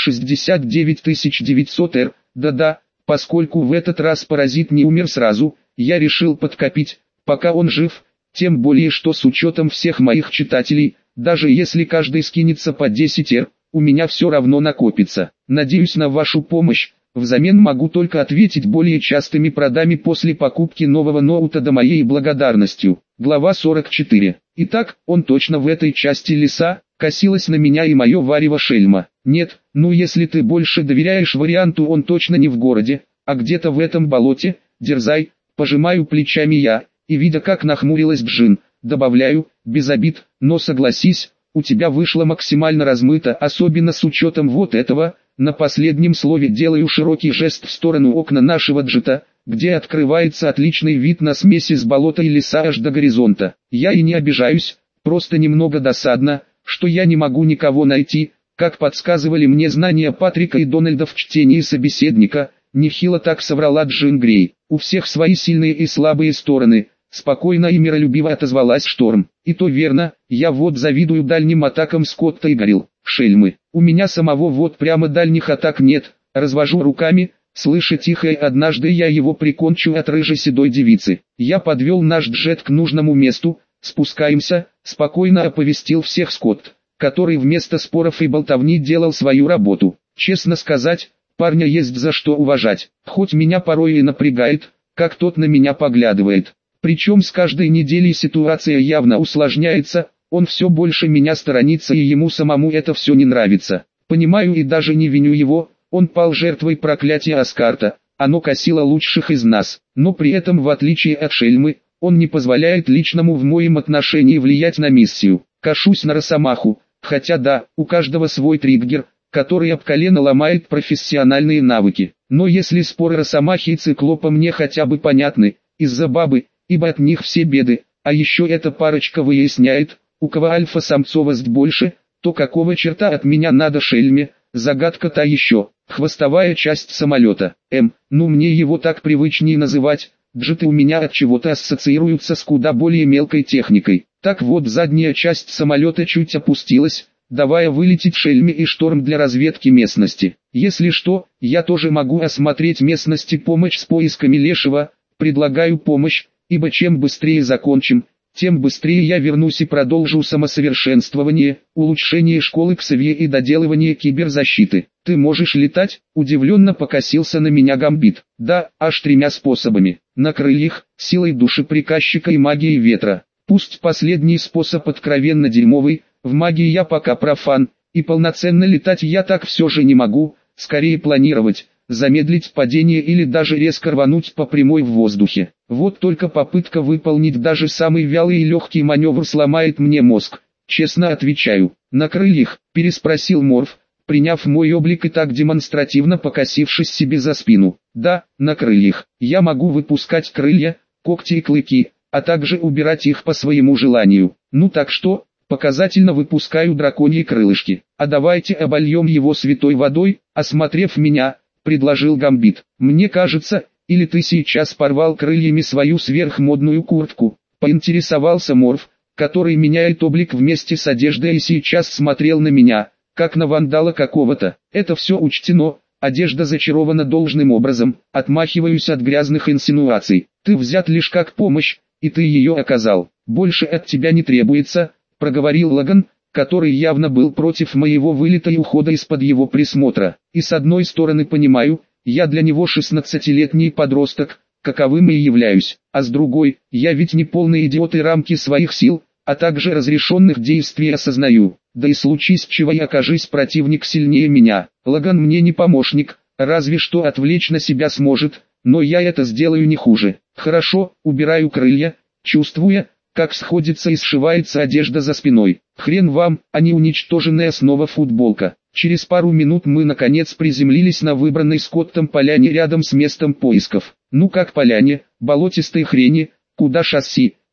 [SPEAKER 1] 69 900 Р. Да-да, поскольку в этот раз паразит не умер сразу, я решил подкопить, пока он жив. Тем более, что с учетом всех моих читателей, даже если каждый скинется по 10 Р, у меня все равно накопится. Надеюсь на вашу помощь. Взамен могу только ответить более частыми продами после покупки нового ноута да моей благодарностью. Глава 44. Итак, он точно в этой части леса, косилась на меня и мое варево шельма. Нет, ну если ты больше доверяешь варианту, он точно не в городе, а где-то в этом болоте, дерзай, пожимаю плечами я, и видя как нахмурилась Джин, добавляю, без обид, но согласись, у тебя вышло максимально размыто, особенно с учетом вот этого. На последнем слове делаю широкий жест в сторону окна нашего джета, где открывается отличный вид на смесь из болота и леса аж до горизонта. Я и не обижаюсь, просто немного досадно, что я не могу никого найти, как подсказывали мне знания Патрика и Дональда в чтении собеседника. Нехило так соврала Джин Грей. У всех свои сильные и слабые стороны. Спокойно и миролюбиво отозвалась Шторм. И то верно, я вот завидую дальним атакам Скотта и Горилл. Шельмы, у меня самого вот прямо дальних атак нет. Развожу руками, слыша тихое: однажды я его прикончу от рыжей седой девицы. Я подвел наш джет к нужному месту, спускаемся, спокойно оповестил всех Скотт, который вместо споров и болтовни делал свою работу. Честно сказать, парня есть за что уважать, хоть меня порой и напрягает, как тот на меня поглядывает. Причем с каждой неделей ситуация явно усложняется, он все больше меня сторонится и ему самому это все не нравится. Понимаю и даже не виню его, он пал жертвой проклятия Аскарта, оно косило лучших из нас, но при этом в отличие от Шельмы, он не позволяет личному в моем отношении влиять на миссию. Кашусь на Росомаху, хотя да, у каждого свой триггер, который об колено ломает профессиональные навыки. Но если споры Росомахи и Циклопа мне хотя бы понятны, из-за бабы, ибо от них все беды, а еще эта парочка выясняет, у кого альфа-самцовость больше, то какого черта от меня надо Шельме, загадка та еще. Хвостовая часть самолета, ну мне его так привычнее называть, джеты у меня от чего-то ассоциируются с куда более мелкой техникой. Так вот, задняя часть самолета чуть опустилась, давая вылететь Шельме и Шторм для разведки местности. Если что, я тоже могу осмотреть местность и помочь с поисками лешего. Предлагаю помощь, ибо чем быстрее закончим, тем быстрее я вернусь и продолжу самосовершенствование, улучшение школы Ксавье и доделывание киберзащиты. Ты можешь летать? Удивленно покосился на меня Гамбит. Да, аж 3 способами. На крыльях, силой души приказчика и магией ветра. Пусть последний способ откровенно дерьмовый, в магии я пока профан, и полноценно летать я так все же не могу, скорее планировать, замедлить падение или даже резко рвануть по прямой в воздухе. Вот только попытка выполнить даже самый вялый и легкий маневр сломает мне мозг. Честно отвечаю. На крыльях, переспросил Морф, приняв мой облик и так демонстративно покосившись себе за спину. Да, на крыльях. Я могу выпускать крылья, когти и клыки, а также убирать их по своему желанию. Ну так что, показательно выпускаю драконьи крылышки. А давайте обольем его святой водой, осмотрев меня, предложил Гамбит. Мне кажется, или ты сейчас порвал крыльями свою сверхмодную куртку, поинтересовался Морф, который меняет облик вместе с одеждой и сейчас смотрел на меня, как на вандала какого-то. Это все учтено, одежда зачарована должным образом, отмахиваюсь от грязных инсинуаций. Ты взят лишь как помощь, и ты ее оказал. Больше от тебя не требуется, проговорил Лаган, который явно был против моего вылета и ухода из-под его присмотра. И с одной стороны понимаю, я для него 16-летний подросток, каковым и являюсь, а с другой, я ведь не полный идиот и рамки своих сил, а также разрешенных действий осознаю. Да и случись чего и окажись противник сильнее меня, Лаган мне не помощник, разве что отвлечь на себя сможет, но я это сделаю не хуже. Хорошо, убираю крылья, чувствуя, как сходится и сшивается одежда за спиной. Хрен вам, а не уничтоженная снова футболка. Через пару минут мы наконец приземлились на выбранной Скоттом поляне рядом с местом поисков. Ну как поляне, болотистой хрени, куда шасси,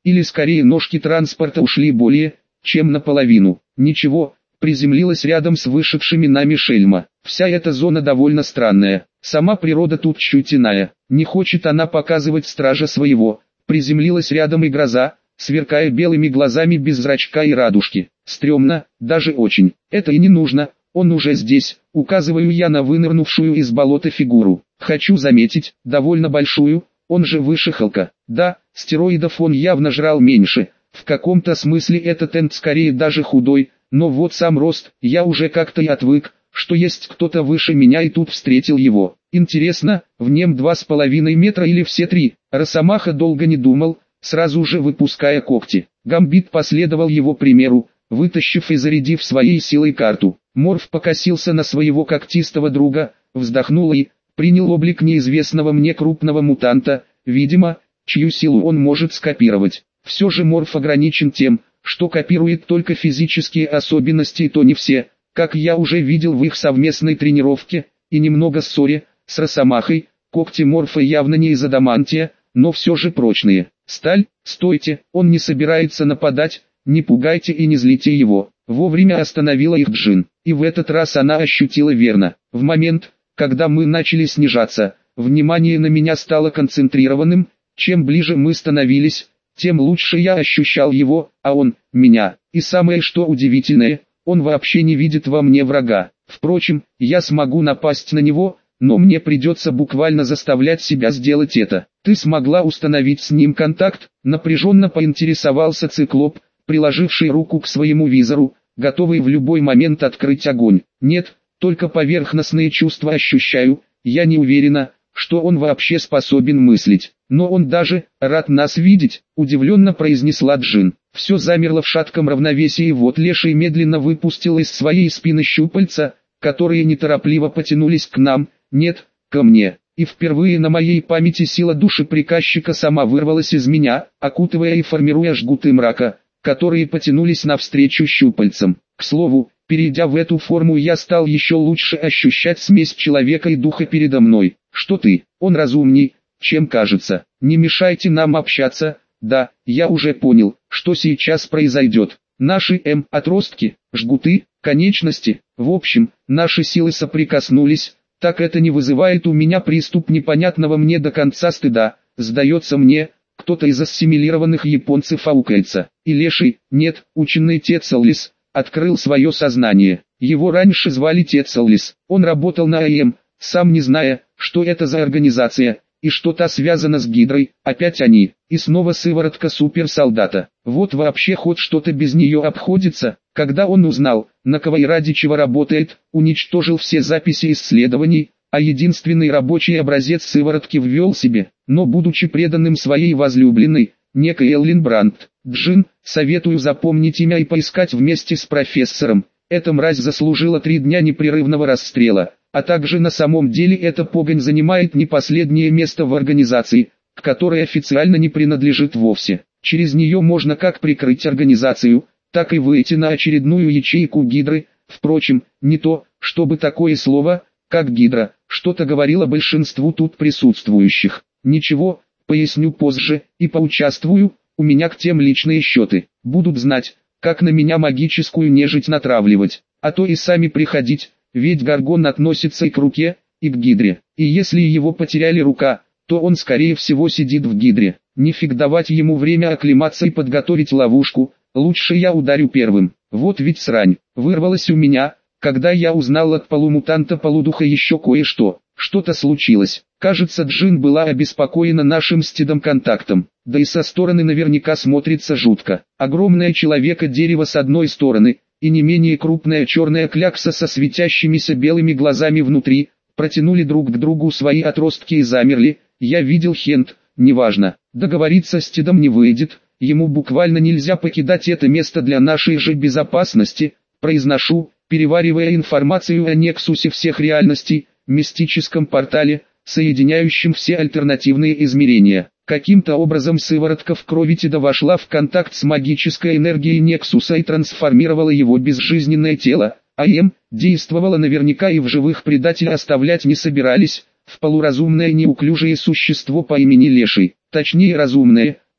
[SPEAKER 1] или скорее ножки транспорта ушли более, чем наполовину. Ничего, приземлилась рядом с вышедшими нами шельма. Вся эта зона довольно странная, сама природа тут чуть иная. Не хочет она показывать стража своего. Приземлилась рядом и гроза, сверкая белыми глазами без зрачка и радужки. Стрёмно, даже очень. Это и не нужно, он уже здесь, указываю я на вынырнувшую из болота фигуру. Хочу заметить, довольно большую, он же выше Халка. Да, стероидов он явно жрал меньше, в каком-то смысле этот Энд скорее даже худой, но вот сам рост, я уже как-то и отвык, что есть кто-то выше меня и тут встретил его. Интересно, в нем 2,5 метра или все 3? Росомаха долго не думал, сразу же выпуская когти. Гамбит последовал его примеру, вытащив и зарядив своей силой карту. Морф покосился на своего когтистого друга, вздохнул и принял облик неизвестного мне крупного мутанта, видимо, чью силу он может скопировать. Все же Морф ограничен тем, что копирует только физические особенности, и то не все, как я уже видел в их совместной тренировке, и немного ссоре с Росомахой. Когти Морфа явно не из адамантия, но все же прочные. Сталь, стойте, он не собирается нападать, не пугайте и не злите его. Вовремя остановила их Джин, и в этот раз она ощутила верно. В момент, когда мы начали снижаться, внимание на меня стало концентрированным, чем ближе мы становились, тем лучше я ощущал его, а он, меня. И самое что удивительное, он вообще не видит во мне врага. Впрочем, я смогу напасть на него, но мне придется буквально заставлять себя сделать это. Ты смогла установить с ним контакт? Напряженно поинтересовался Циклоп, приложивший руку к своему визору, готовый в любой момент открыть огонь. Нет, только поверхностные чувства ощущаю, я не уверена, что он вообще способен мыслить. Но он даже рад нас видеть, удивленно произнесла Джин. Все замерло в шатком равновесии, вот Леший медленно выпустил из своей спины щупальца, которые неторопливо потянулись к нам, нет, ко мне. И впервые на моей памяти сила души приказчика сама вырвалась из меня, окутывая и формируя жгуты мрака, которые потянулись навстречу щупальцам. К слову, перейдя в эту форму, я стал еще лучше ощущать смесь человека и духа передо мной. Что ты, он разумней, чем кажется. Не мешайте нам общаться. Да, я уже понял, что сейчас произойдет. Наши отростки, жгуты, конечности, в общем, наши силы соприкоснулись. Так это не вызывает у меня приступ непонятного мне до конца стыда. Сдается мне, кто-то из ассимилированных японцев аукается. И Леший, нет, ученый Тецеллис, открыл свое сознание. Его раньше звали Тецеллис. Он работал на АЭМ, сам не зная, что это за организация, и что та связана с Гидрой. Опять они, и снова сыворотка суперсолдата. Вот вообще хоть что-то без нее обходится. Когда он узнал, на кого и ради чего работает, уничтожил все записи исследований, а единственный рабочий образец сыворотки ввел себе, но будучи преданным своей возлюбленной, некой Эллин Брандт. Джин, советую запомнить имя и поискать вместе с профессором. Эта мразь заслужила 3 дня непрерывного расстрела, а также на самом деле эта погонь занимает не последнее место в организации, к которой официально не принадлежит вовсе. Через нее можно как прикрыть организацию, так и выйти на очередную ячейку Гидры. Впрочем, не то, чтобы такое слово, как Гидра, что-то говорило большинству тут присутствующих. Ничего, поясню позже, и поучаствую, у меня к тем личные счеты. Будут знать, как на меня магическую нежить натравливать, а то и сами приходить, ведь Гаргон относится и к руке, и к Гидре. И если его потеряли рука, то он скорее всего сидит в Гидре. Не фиг давать ему время оклематься и подготовить ловушку, лучше я ударю первым. Вот ведь срань, вырвалась у меня, когда я узнал от полумутанта полудуха еще кое-что. Что-то случилось. Кажется, Джин была обеспокоена нашим стидом-контактом. Да и со стороны наверняка смотрится жутко. Огромное человека-дерево с одной стороны, и не менее крупная черная клякса со светящимися белыми глазами внутри, протянули друг к другу свои отростки и замерли. Я видел Хент, неважно, договориться с Тидом не выйдет, ему буквально нельзя покидать это место для нашей же безопасности, произношу, переваривая информацию о Нексусе всех реальностей, мистическом портале, соединяющем все альтернативные измерения. Каким-то образом сыворотка в крови Тида вошла в контакт с магической энергией Нексуса и трансформировала его безжизненное тело. АМ действовала наверняка и в живых предателя оставлять не собирались, в полуразумное неуклюжее существо по имени Леший. Точнее разумное,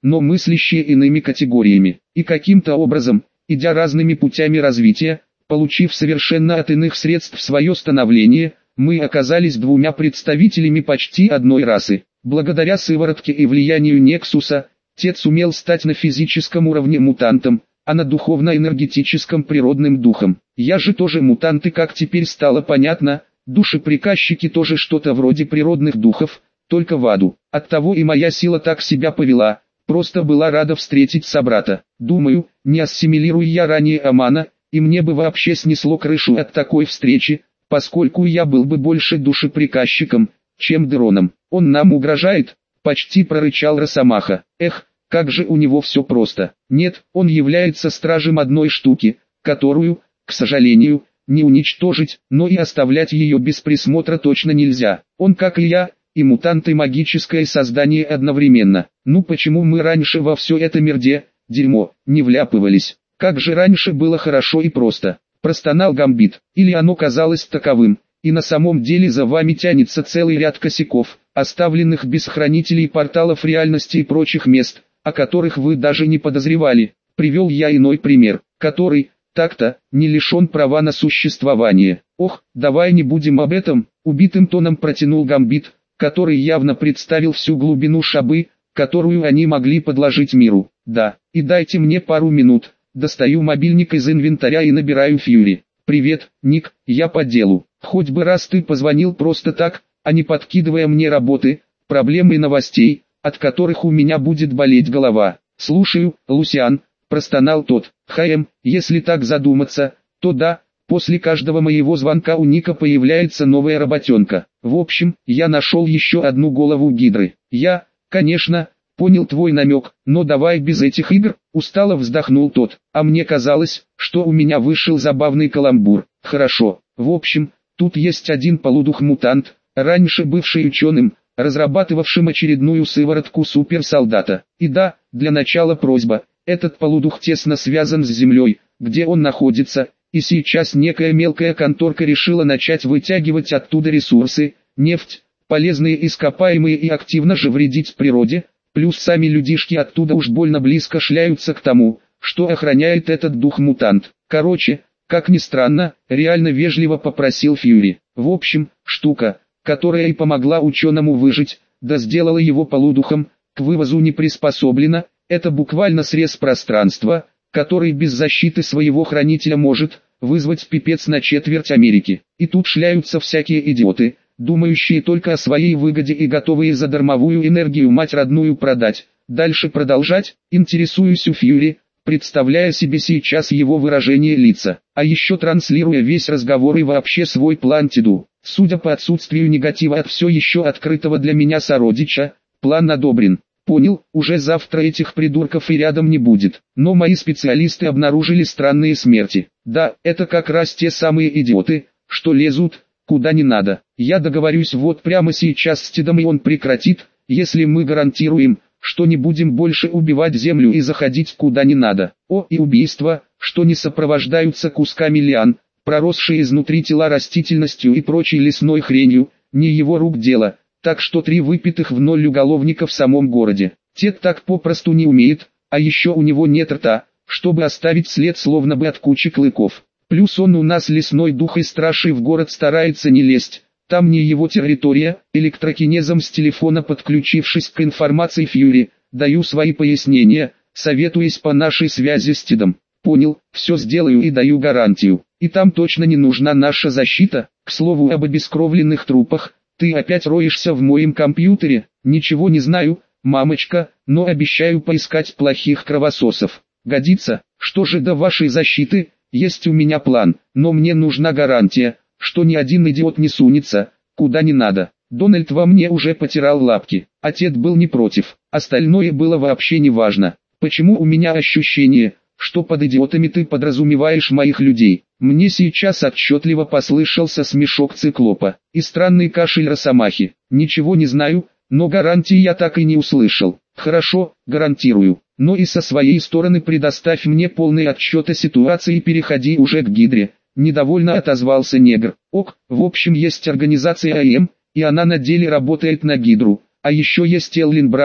[SPEAKER 1] но мыслящие иными категориями. И каким-то образом, идя разными путями развития, получив совершенно от иных средств свое становление, мы оказались двумя представителями почти одной расы. Благодаря сыворотке и влиянию Нексуса, Тед сумел стать на физическом уровне мутантом, а на духовно-энергетическом природным духом. Я же тоже мутант, и как теперь стало понятно, душеприказчики тоже что-то вроде природных духов, только в аду. Оттого и моя сила так себя повела, просто была рада встретить собрата. Думаю, не ассимилируя я ранее Амана, и мне бы вообще снесло крышу от такой встречи, поскольку я был бы больше душеприказчиком, чем Дероном. Он нам угрожает? Почти прорычал Росомаха. Эх, как же у него все просто. Нет, он является стражем одной штуки, которую, к сожалению, не уничтожить, но и оставлять ее без присмотра точно нельзя. Он, как и я, и мутант, и магическое создание одновременно. Ну почему мы раньше во все это дерьмо, не вляпывались? Как же раньше было хорошо и просто. Простонал Гамбит. Или оно казалось таковым, и на самом деле за вами тянется целый ряд косяков, оставленных без хранителей порталов реальности и прочих мест, о которых вы даже не подозревали. Привел я иной пример, который, так-то, не лишен права на существование. Ох, давай не будем об этом, убитым тоном протянул Гамбит, который явно представил всю глубину шабы, которую они могли подложить миру. Да, и дайте мне пару минут, достаю мобильник из инвентаря и набираю Фьюри. Привет, Ник, я по делу. Хоть бы раз ты позвонил просто так, а не подкидывая мне работы, проблем и новостей, от которых у меня будет болеть голова. Слушаю, Лусиан, простонал тот. Если так задуматься, то да, после каждого моего звонка у Ника появляется новая работенка. В общем, я нашел еще одну голову Гидры. Я, конечно, понял твой намек, но давай без этих игр, устало вздохнул тот. А мне казалось, что у меня вышел забавный каламбур. Хорошо, в общем, тут есть один полудух-мутант, раньше бывший ученым, разрабатывавшим очередную сыворотку суперсолдата. И да, для начала просьба, этот полудух тесно связан с Землей, где он находится, и сейчас некая мелкая конторка решила начать вытягивать оттуда ресурсы, нефть, полезные ископаемые и активно же вредить природе, плюс сами людишки оттуда уж больно близко шляются к тому, что охраняет этот дух-мутант. Короче, как ни странно, реально вежливо попросил Фьюри. В общем, штука, которая и помогла ученому выжить, да сделала его полудухом, к вывозу не приспособлена, это буквально срез пространства, который без защиты своего хранителя может вызвать пипец на четверть Америки. И тут шляются всякие идиоты, думающие только о своей выгоде и готовые за дармовую энергию мать родную продать. Дальше продолжать, интересуюсь у Фьюри, представляя себе сейчас его выражение лица, а еще транслируя весь разговор и вообще свой план Теду. Судя по отсутствию негатива от все еще открытого для меня сородича, план одобрен. Понял, уже завтра этих придурков и рядом не будет. Но мои специалисты обнаружили странные смерти. Да, это как раз те самые идиоты, что лезут, куда не надо. Я договорюсь вот прямо сейчас с Тедом, и он прекратит, если мы гарантируем, что не будем больше убивать землю и заходить куда не надо. О, и убийства, что не сопровождаются кусками лиан, проросшие изнутри тела растительностью и прочей лесной хренью, не его рук дело. Так что 3 выпитых в 0 уголовника в самом городе. Тед так попросту не умеет, а еще у него нет рта, чтобы оставить след словно бы от кучи клыков. Плюс он у нас лесной дух и страж, и в город старается не лезть, там не его территория. Электрокинезом с телефона, подключившись к информации Фьюри, даю свои пояснения, советуясь по нашей связи с Тедом. Понял, все сделаю и даю гарантию. И там точно не нужна наша защита. К слову об обескровленных трупах, ты опять роешься в моем компьютере? Ничего не знаю, мамочка, но обещаю поискать плохих кровососов. Годится? Что же до вашей защиты, есть у меня план, но мне нужна гарантия, что ни один идиот не сунется, куда не надо. Дональд во мне уже потирал лапки, а Тед был не против, остальное было вообще не важно. Почему у меня ощущение, что под идиотами ты подразумеваешь моих людей? Мне сейчас отчетливо послышался смешок циклопа и странный кашель Росомахи. Ничего не знаю, но гарантии я так и не услышал. Хорошо, гарантирую, но и со своей стороны предоставь мне полный отчет о ситуации и переходи уже к Гидре. Недовольно отозвался негр. Ок, в общем есть организация АМ, и она на деле работает на Гидру. А еще есть Эллин Брандт,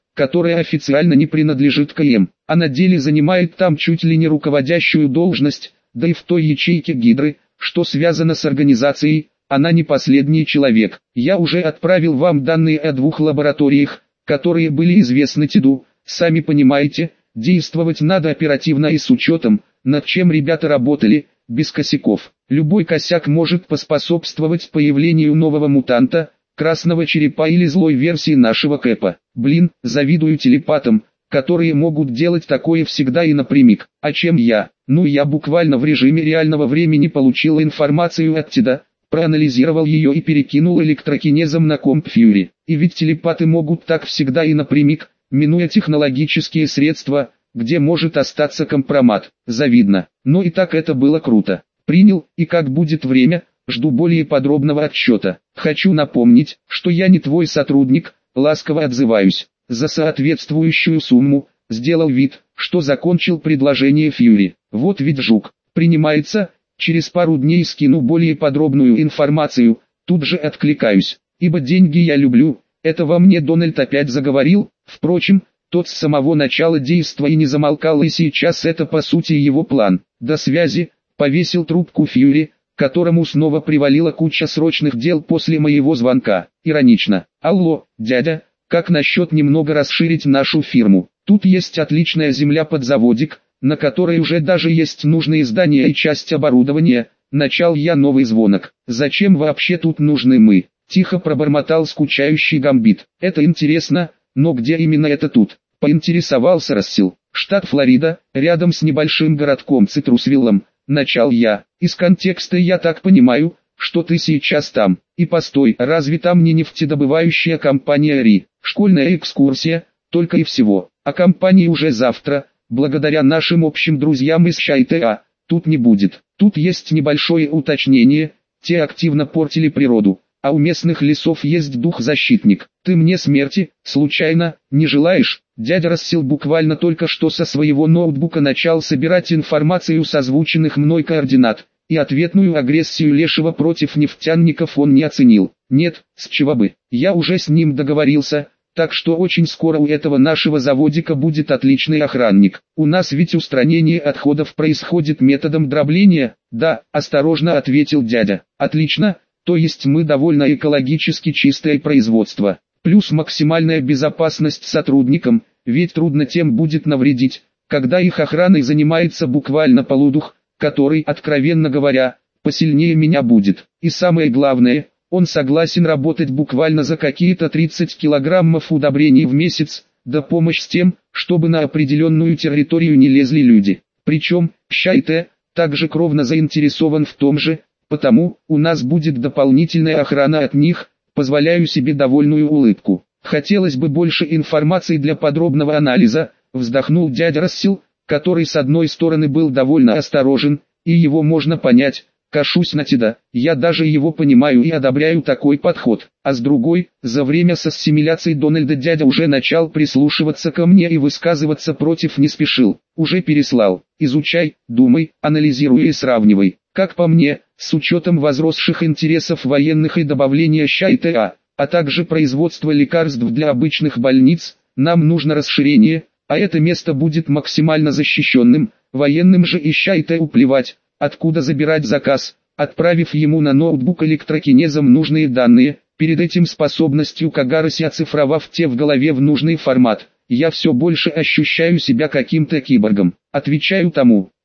[SPEAKER 1] которая официально не принадлежит КМ, а на деле занимает там чуть ли не руководящую должность, да и в той ячейке Гидры, что связано с организацией, она не последний человек. Я уже отправил вам данные о 2 лабораториях, которые были известны ТИДу. Сами понимаете, действовать надо оперативно и с учетом, над чем ребята работали, без косяков. Любой косяк может поспособствовать появлению нового мутанта, красного черепа или злой версии нашего Кэпа. Блин, завидую телепатам, которые могут делать такое всегда и напрямик. А чем я? Ну я буквально в режиме реального времени получил информацию от ТИДа, проанализировал ее и перекинул электрокинезом на комп Фьюри. И ведь телепаты могут так всегда и напрямик, минуя технологические средства, где может остаться компромат. Завидно. Но и так это было круто. Принял, и как будет время, жду более подробного отчета. Хочу напомнить, что я не твой сотрудник, ласково отзываюсь. За соответствующую сумму, сделал вид, что закончил предложение Фьюри. Вот ведь жук. Принимается, через пару дней скину более подробную информацию, тут же откликаюсь. Ибо деньги я люблю, это во мне Дональд опять заговорил. Впрочем, тот с самого начала действа и не замолкал, и сейчас это по сути его план. До связи, повесил трубку Фьюри, которому снова привалила куча срочных дел после моего звонка. Иронично. Алло, дядя, как насчет немного расширить нашу фирму? Тут есть отличная земля под заводик, на которой уже даже есть нужные здания и часть оборудования. Начал я новый звонок. Зачем вообще тут нужны мы? Тихо пробормотал скучающий Гамбит. Это интересно, но где именно это тут? Поинтересовался Рассел. Штат Флорида, рядом с небольшим городком Цитрусвиллом. Начал я. Из контекста я так понимаю, что ты сейчас там. И постой, разве там не нефтедобывающая компания РИ? Школьная экскурсия, только и всего. А компании уже завтра, благодаря нашим общим друзьям из ЩАИТА, тут не будет. Тут есть небольшое уточнение, те активно портили природу. А у местных лесов есть дух-защитник. Ты мне смерти, случайно, не желаешь? Дядя Рассел буквально только что со своего ноутбука начал собирать информацию с озвученных мной координат, и ответную агрессию Лешего против нефтяников он не оценил. Нет, с чего бы, я уже с ним договорился, так что очень скоро у этого нашего заводика будет отличный охранник. У нас ведь устранение отходов происходит методом дробления. Да, осторожно ответил дядя. Отлично. То есть мы довольно экологически чистое производство, плюс максимальная безопасность сотрудникам, ведь трудно тем будет навредить, когда их охраной занимается буквально полудух, который, откровенно говоря, посильнее меня будет. И самое главное, он согласен работать буквально за какие-то 30 килограммов удобрений в месяц, да помощь с тем, чтобы на определенную территорию не лезли люди. Причем, ЩАИТА, также кровно заинтересован в том же, потому у нас будет дополнительная охрана от них, позволяю себе довольную улыбку. Хотелось бы больше информации для подробного анализа, вздохнул дядя Рассел, который с одной стороны был довольно осторожен, и его можно понять, кашусь на ТИДа, я даже его понимаю и одобряю такой подход, а с другой, за время с ассимиляцией Дональда дядя уже начал прислушиваться ко мне и высказываться против не спешил, уже переслал, изучай, думай, анализируй и сравнивай. Как по мне, с учетом возросших интересов военных и добавления ЩАИТА, а также производства лекарств для обычных больниц, нам нужно расширение, а это место будет максимально защищенным, военным же и ЩАИТА плевать, откуда забирать заказ, отправив ему на ноутбук электрокинезом нужные данные, перед этим способностью Кагароси оцифровав те в голове в нужный формат, я все больше ощущаю себя каким-то киборгом. Отвечаю тому,